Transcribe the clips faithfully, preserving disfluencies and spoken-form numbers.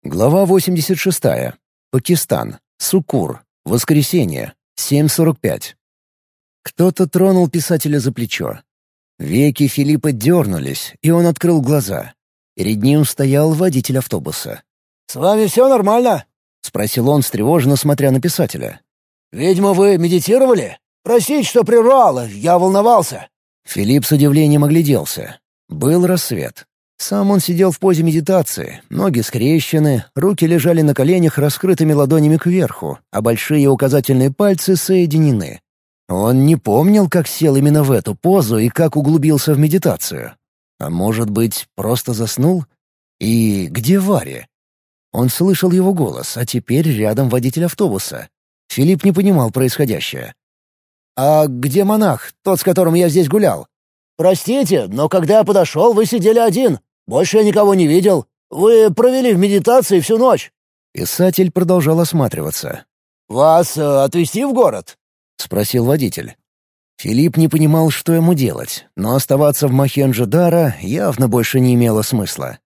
Глава восемьдесят шестая. Пакистан. Суккур. Воскресенье. семь сорок пять. Кто-то тронул писателя за плечо. Веки Филиппа дернулись, и он открыл глаза. Перед ним стоял водитель автобуса. «С вами все нормально?» — спросил он, встревоженно смотря на писателя. «Видимо, вы медитировали? Простите, что прервал, я волновался». Филипп с удивлением огляделся. Был рассвет. Сам он сидел в позе медитации, ноги скрещены, руки лежали на коленях раскрытыми ладонями кверху, а большие и указательные пальцы соединены. Он не помнил, как сел именно в эту позу и как углубился в медитацию. А может быть, просто заснул? И где Варя? Он слышал его голос, а теперь рядом водитель автобуса. Филипп не понимал происходящее. «А где монах, тот, с которым я здесь гулял?» «Простите, но когда я подошел, вы сидели один. Больше я никого не видел. Вы провели в медитации всю ночь». Писатель продолжал осматриваться. «Вас э, отвезти в город?» — спросил водитель. Филипп не понимал, что ему делать, но оставаться в Мохенджо-Даро явно больше не имело смысла.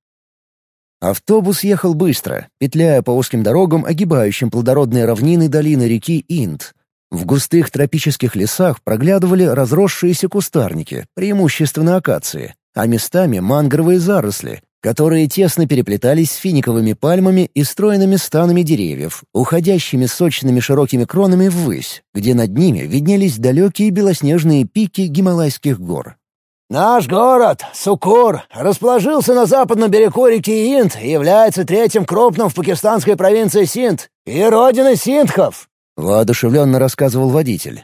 Автобус ехал быстро, петляя по узким дорогам, огибающим плодородные равнины долины реки Инд. В густых тропических лесах проглядывали разросшиеся кустарники, преимущественно акации, а местами мангровые заросли, которые тесно переплетались с финиковыми пальмами и стройными станами деревьев, уходящими сочными широкими кронами ввысь, где над ними виднелись далекие белоснежные пики Гималайских гор. «Наш город, Суккур, расположился на западном берегу реки Инд и является третьим крупным в пакистанской провинции Синд и родиной синдхов», — воодушевленно рассказывал водитель.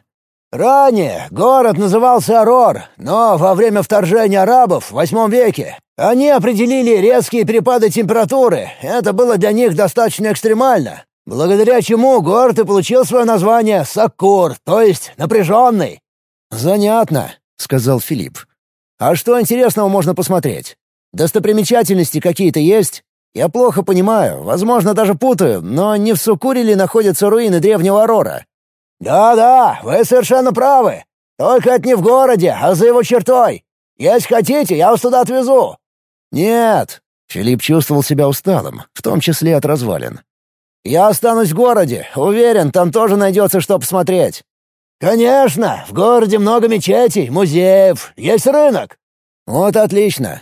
«Ранее город назывался Арор, но во время вторжения арабов в восьмом веке они определили резкие перепады температуры. Это было для них достаточно экстремально, благодаря чему город и получил свое название Саккур, то есть напряженный». «Занятно», — сказал Филипп. «А что интересного можно посмотреть? Достопримечательности какие-то есть? Я плохо понимаю, возможно, даже путаю, но не в Суккуре ли находятся руины древнего Арора?» «Да-да, вы совершенно правы. Только это не в городе, а за его чертой. Если хотите, я вас туда отвезу». «Нет». Филипп чувствовал себя усталым, в том числе от развалин. «Я останусь в городе. Уверен, там тоже найдется что посмотреть». «Конечно, в городе много мечетей, музеев, есть рынок». «Вот отлично».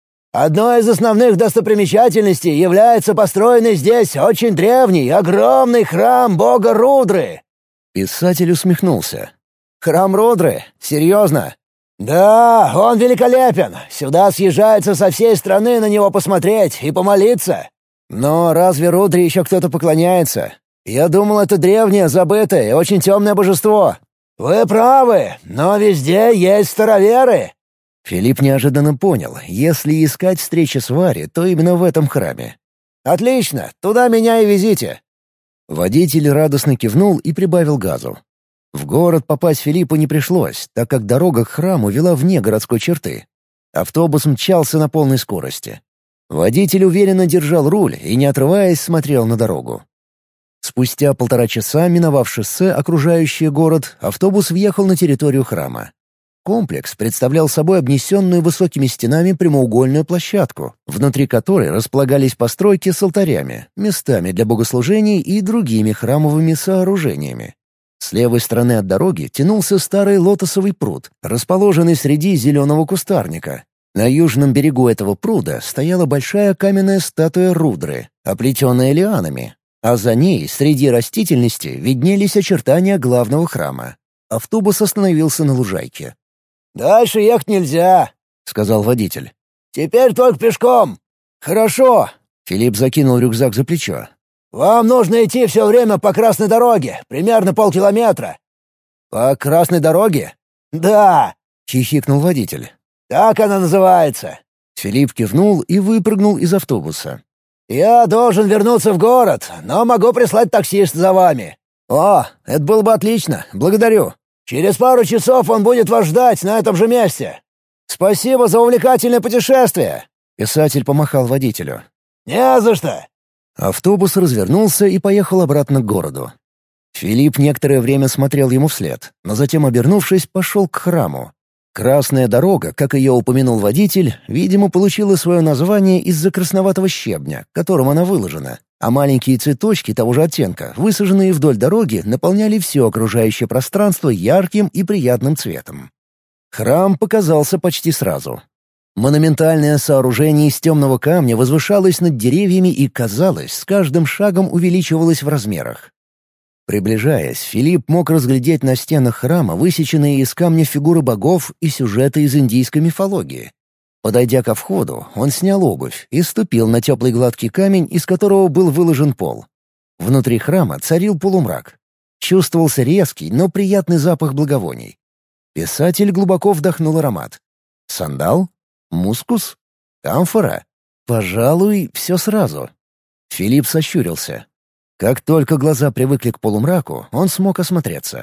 «Одной из основных достопримечательностей является построенный здесь очень древний, огромный храм бога Рудры». Писатель усмехнулся. «Храм Рудры? Серьезно?» «Да, он великолепен. Сюда съезжаются со всей страны на него посмотреть и помолиться». «Но разве Рудре еще кто-то поклоняется? Я думал, это древнее, забытое и очень темное божество». «Вы правы, но везде есть староверы». Филипп неожиданно понял, если искать встречи с Варей, то именно в этом храме. «Отлично, туда меня и везите». Водитель радостно кивнул и прибавил газу. В город попасть Филиппу не пришлось, так как дорога к храму вела вне городской черты. Автобус мчался на полной скорости. Водитель уверенно держал руль и, не отрываясь, смотрел на дорогу. Спустя полтора часа, миновав шоссе, окружающее город, автобус въехал на территорию храма. Комплекс представлял собой обнесенную высокими стенами прямоугольную площадку, внутри которой располагались постройки с алтарями, местами для богослужений и другими храмовыми сооружениями. С левой стороны от дороги тянулся старый лотосовый пруд, расположенный среди зеленого кустарника. На южном берегу этого пруда стояла большая каменная статуя Рудры, оплетенная лианами, а за ней среди растительности виднелись очертания главного храма. Автобус остановился на лужайке. «Дальше ехать нельзя», — сказал водитель. «Теперь только пешком». «Хорошо», — Филипп закинул рюкзак за плечо. «Вам нужно идти все время по красной дороге, примерно полкилометра». «По красной дороге?» «Да», — хихикнул водитель. «Так она называется». Филипп кивнул и выпрыгнул из автобуса. «Я должен вернуться в город, но могу прислать таксиста за вами». «О, это было бы отлично, благодарю». «Через пару часов он будет вас ждать на этом же месте». «Спасибо за увлекательное путешествие!» Писатель помахал водителю. «Не за что!» Автобус развернулся и поехал обратно к городу. Филипп некоторое время смотрел ему вслед, но затем, обернувшись, пошел к храму. Красная дорога, как ее упомянул водитель, видимо, получила свое название из-за красноватого щебня, которым она выложена, а маленькие цветочки того же оттенка, высаженные вдоль дороги, наполняли все окружающее пространство ярким и приятным цветом. Храм показался почти сразу. Монументальное сооружение из темного камня возвышалось над деревьями и, казалось, с каждым шагом увеличивалось в размерах. Приближаясь, Филипп мог разглядеть на стенах храма высеченные из камня фигуры богов и сюжеты из индийской мифологии. Подойдя ко входу, он снял обувь и ступил на теплый гладкий камень, из которого был выложен пол. Внутри храма царил полумрак. Чувствовался резкий, но приятный запах благовоний. Писатель глубоко вдохнул аромат. Сандал? Мускус? Камфора? Пожалуй, все сразу. Филипп сощурился. Как только глаза привыкли к полумраку, он смог осмотреться.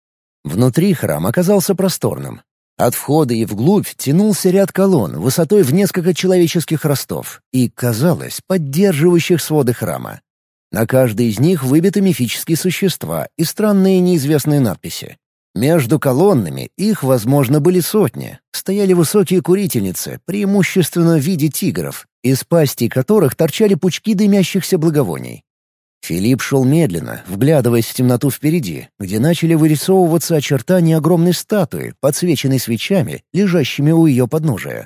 Внутри храм оказался просторным. От входа и вглубь тянулся ряд колонн высотой в несколько человеческих ростов и, казалось, поддерживающих своды храма. На каждой из них выбиты мифические существа и странные неизвестные надписи. Между колоннами их, возможно, были сотни. Стояли высокие курительницы, преимущественно в виде тигров, из пастей которых торчали пучки дымящихся благовоний. Филипп шел медленно, вглядываясь в темноту впереди, где начали вырисовываться очертания огромной статуи, подсвеченной свечами, лежащими у ее подножия.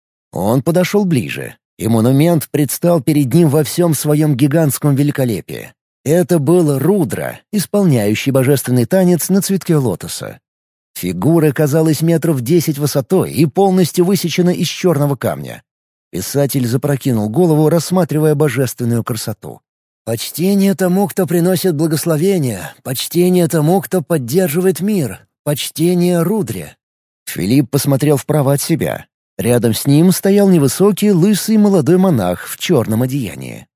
Он подошел ближе, и монумент предстал перед ним во всем своем гигантском великолепии. Это был Рудра, исполняющий божественный танец на цветке лотоса. Фигура казалась метров десять высотой и полностью высечена из черного камня. Писатель запрокинул голову, рассматривая божественную красоту. «Почтение тому, кто приносит благословение, почтение тому, кто поддерживает мир, почтение Рудре». Филипп посмотрел вправо от себя. Рядом с ним стоял невысокий, лысый молодой монах в черном одеянии.